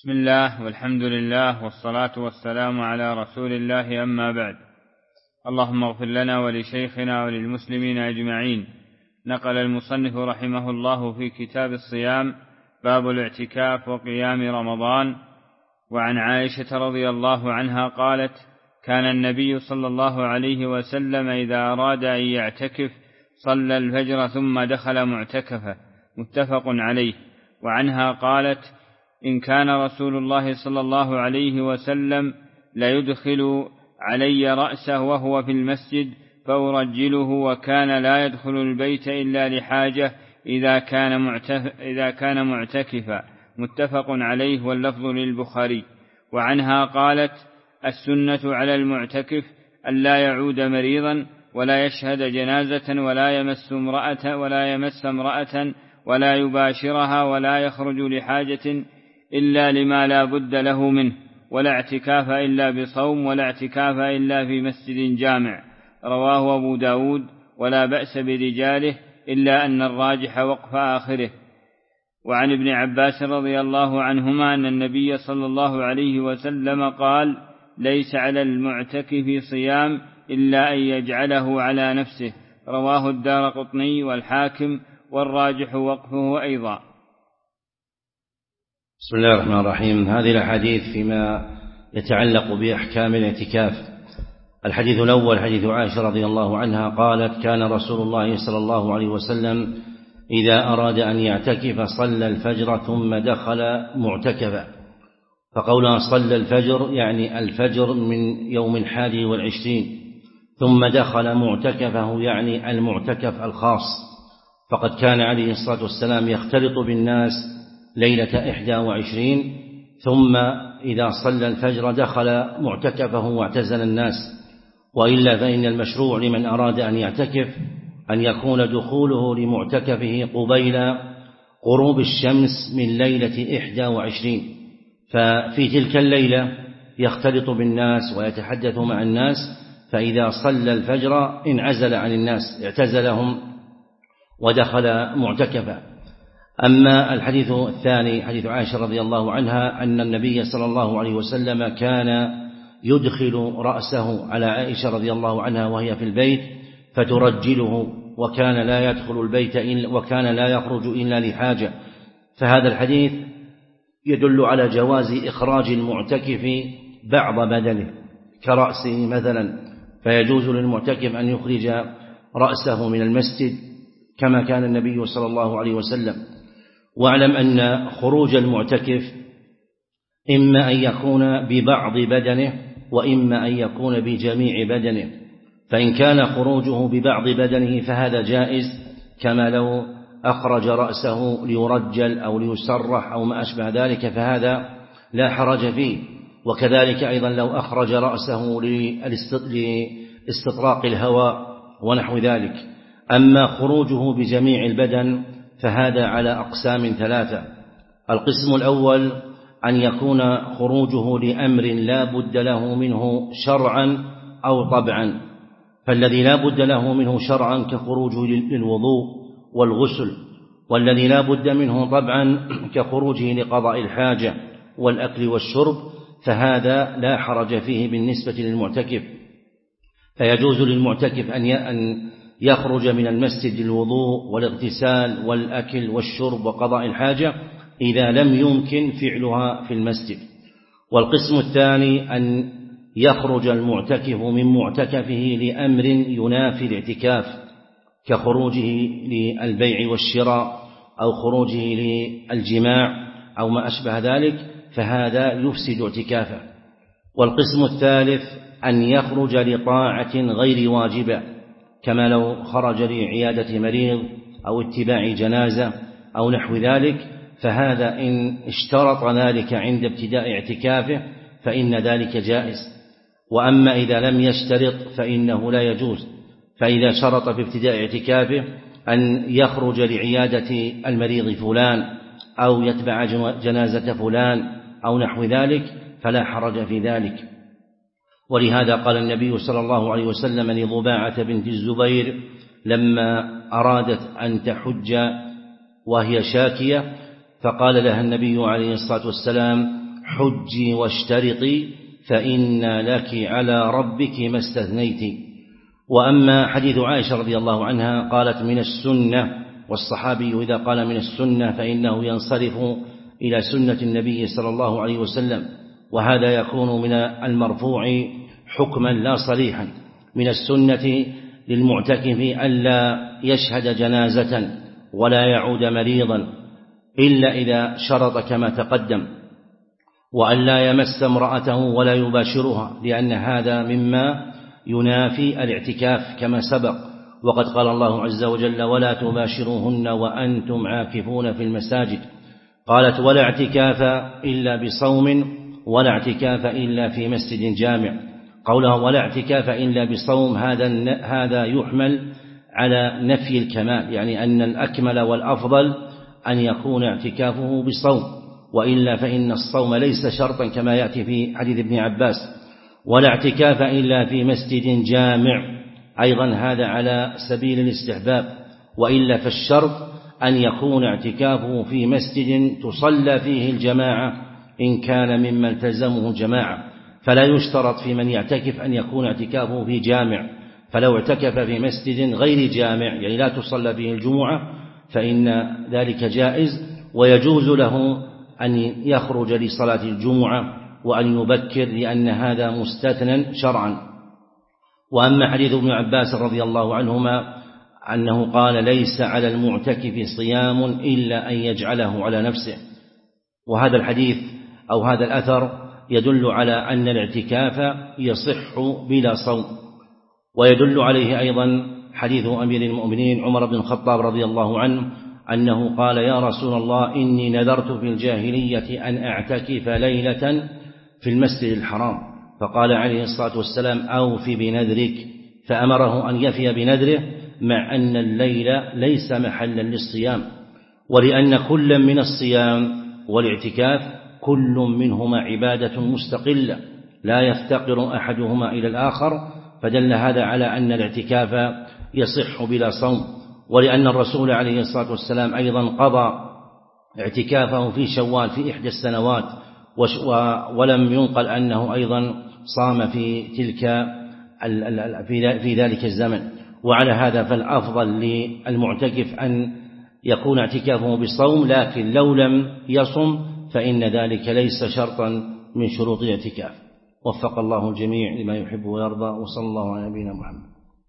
بسم الله والحمد لله والصلاة والسلام على رسول الله، أما بعد. اللهم اغفر لنا ولشيخنا وللمسلمين أجمعين. نقل المصنف رحمه الله في كتاب الصيام باب الاعتكاف وقيام رمضان. وعن عائشة رضي الله عنها قالت: كان النبي صلى الله عليه وسلم إذا أراد أن يعتكف صلى الفجر ثم دخل معتكفه، متفق عليه. وعنها قالت: إن كان رسول الله صلى الله عليه وسلم ليدخل علي رأسه وهو في المسجد فأرجله، وكان لا يدخل البيت إلا لحاجة إذا كان معتكفا، متفق عليه، واللفظ للبخاري. وعنها قالت: السنة على المعتكف ألا يعود مريضا ولا يشهد جنازة ولا يمس امرأة ولا يباشرها ولا يخرج لحاجة إلا لما لا بد له منه، ولا اعتكاف إلا بصوم، ولا اعتكاف إلا في مسجد جامع. رواه أبو داود، ولا بأس برجاله إلا أن الراجح وقف آخره. وعن ابن عباس رضي الله عنهما أن النبي صلى الله عليه وسلم قال: ليس على المعتكف صيام إلا أن يجعله على نفسه. رواه الدارقطني والحاكم، والراجح وقفه أيضا. بسم الله الرحمن الرحيم. هذه الأحاديث فيما يتعلق بأحكام الاعتكاف. الحديث الأول حديث عائشة رضي الله عنها قالت: كان رسول الله صلى الله عليه وسلم إذا أراد أن يعتكف صلى الفجر ثم دخل معتكفا. فقولها صلى الفجر يعني الفجر من يوم 21، ثم دخل معتكفه يعني المعتكف الخاص. فقد كان عليه الصلاة والسلام يختلط بالناس ليلة 21، ثم إذا صلى الفجر دخل معتكفه واعتزل الناس. وإلا فإن المشروع لمن أراد أن يعتكف أن يكون دخوله لمعتكفه قبيل غروب الشمس من ليلة 21، ففي تلك الليلة يختلط بالناس ويتحدث مع الناس، فإذا صلى الفجر انعزل عن الناس، اعتزلهم ودخل معتكفا. أما الحديث الثاني حديث عائشة رضي الله عنها أن النبي صلى الله عليه وسلم كان يدخل رأسه على عائشة رضي الله عنها وهي في البيت فترجله، وكان لا يدخل البيت وكان لا يخرج إلا لحاجة. فهذا الحديث يدل على جواز إخراج المعتكف بعض بدنه كرأسه مثلا، فيجوز للمعتكف أن يخرج رأسه من المسجد كما كان النبي صلى الله عليه وسلم. واعلم أن خروج المعتكف إما أن يكون ببعض بدنه وإما أن يكون بجميع بدنه. فإن كان خروجه ببعض بدنه فهذا جائز، كما لو أخرج رأسه ليرجل أو ليسرح أو ما أشبه ذلك، فهذا لا حرج فيه. وكذلك أيضا لو أخرج رأسه لاستطراق الهواء ونحو ذلك. أما خروجه بجميع البدن فهذا على أقسام ثلاثة. القسم الأول أن يكون خروجه لأمر لا بد له منه شرعا أو طبعا، فالذي لا بد له منه شرعا كخروجه للوضوء والغسل، والذي لا بد منه طبعا كخروجه لقضاء الحاجة والأكل والشرب، فهذا لا حرج فيه بالنسبة للمعتكف. فيجوز للمعتكف أن يخرج من المسجد للوضوء والاغتسال والأكل والشرب وقضاء الحاجة إذا لم يمكن فعلها في المسجد. والقسم الثاني أن يخرج المعتكف من معتكفه لأمر ينافي الاعتكاف كخروجه للبيع والشراء أو خروجه للجماع أو ما أشبه ذلك، فهذا يفسد اعتكافه. والقسم الثالث أن يخرج لطاعة غير واجبة، كما لو خرج لعيادة مريض أو اتباع جنازة أو نحو ذلك، فهذا إن اشترط ذلك عند ابتداء اعتكافه فإن ذلك جائز. وأما إذا لم يشترط فإنه لا يجوز. فإذا شرط في ابتداء اعتكافه أن يخرج لعيادة المريض فلان أو يتبع جنازة فلان أو نحو ذلك فلا حرج في ذلك. ولهذا قال النبي صلى الله عليه وسلم لضباعة بنت الزبير لما أرادت أن تحج وهي شاكية، فقال لها النبي عليه الصلاة والسلام: حجي واشترطي فإن لك على ربك ما استثنيت. وأما حديث عائشة رضي الله عنها قالت من السنة، والصحابي إذا قال من السنة فإنه ينصرف إلى سنة النبي صلى الله عليه وسلم، وهذا يكون من المرفوع حكما لا صريحا. من السنة للمعتكف ألا يشهد جنازة ولا يعود مريضا إلا إذا شرط كما تقدم، وأن لا يمس امرأته ولا يباشرها، لأن هذا مما ينافي الاعتكاف كما سبق. وقد قال الله عز وجل ولا تباشروهن وأنتم عاكفون في المساجد. قالت ولا اعتكاف إلا بصوم ولا اعتكاف إلا في مسجد جامع. قولها ولا اعتكاف إلا بصوم هذا يحمل على نفي الكمال، يعني أن الأكمل والأفضل أن يكون اعتكافه بصوم، وإلا فإن الصوم ليس شرطا كما يأتي في حديث ابن عباس. ولا اعتكاف إلا في مسجد جامع، أيضا هذا على سبيل الاستحباب، وإلا فالشرط أن يكون اعتكافه في مسجد تصلى فيه الجماعة إن كان ممن التزمه الجماعة، فلا يشترط في من يعتكف أن يكون اعتكافه في جامع. فلو اعتكف في مسجد غير جامع يعني لا تصلى فيه الجمعة فإن ذلك جائز، ويجوز له أن يخرج لصلاة الجمعة وأن يبكر، لأن هذا مستثنى شرعا. وأما حديث ابن عباس رضي الله عنهما أنه قال ليس على المعتكف صيام إلا أن يجعله على نفسه، وهذا الحديث أو هذا الأثر يدل على أن الاعتكاف يصح بلا صوم. ويدل عليه أيضا حديث أمير المؤمنين عمر بن الخطاب رضي الله عنه أنه قال يا رسول الله إني نذرت في الجاهلية أن أعتكف ليلة في المسجد الحرام، فقال عليه الصلاة والسلام أوف بنذرك، فأمره أن يفي بنذره، مع أن الليل ليس محلا للصيام، ولأن كل من الصيام والاعتكاف كل منهما عبادة مستقلة لا يفتقر أحدهما إلى الآخر، فدل هذا على أن الاعتكاف يصح بلا صوم. ولأن الرسول عليه الصلاة والسلام أيضا قضى اعتكافه في شوال في 1 السنوات، ولم ينقل أنه أيضا صام في ذلك الزمن. وعلى هذا فالأفضل للمعتكف أن يكون اعتكافه بصوم، لكن لو لم يصم فإن ذلك ليس شرطا من شروط الاعتكاف. وفق الله الجميع لما يحب ويرضى، وصلى الله على نبينا محمد.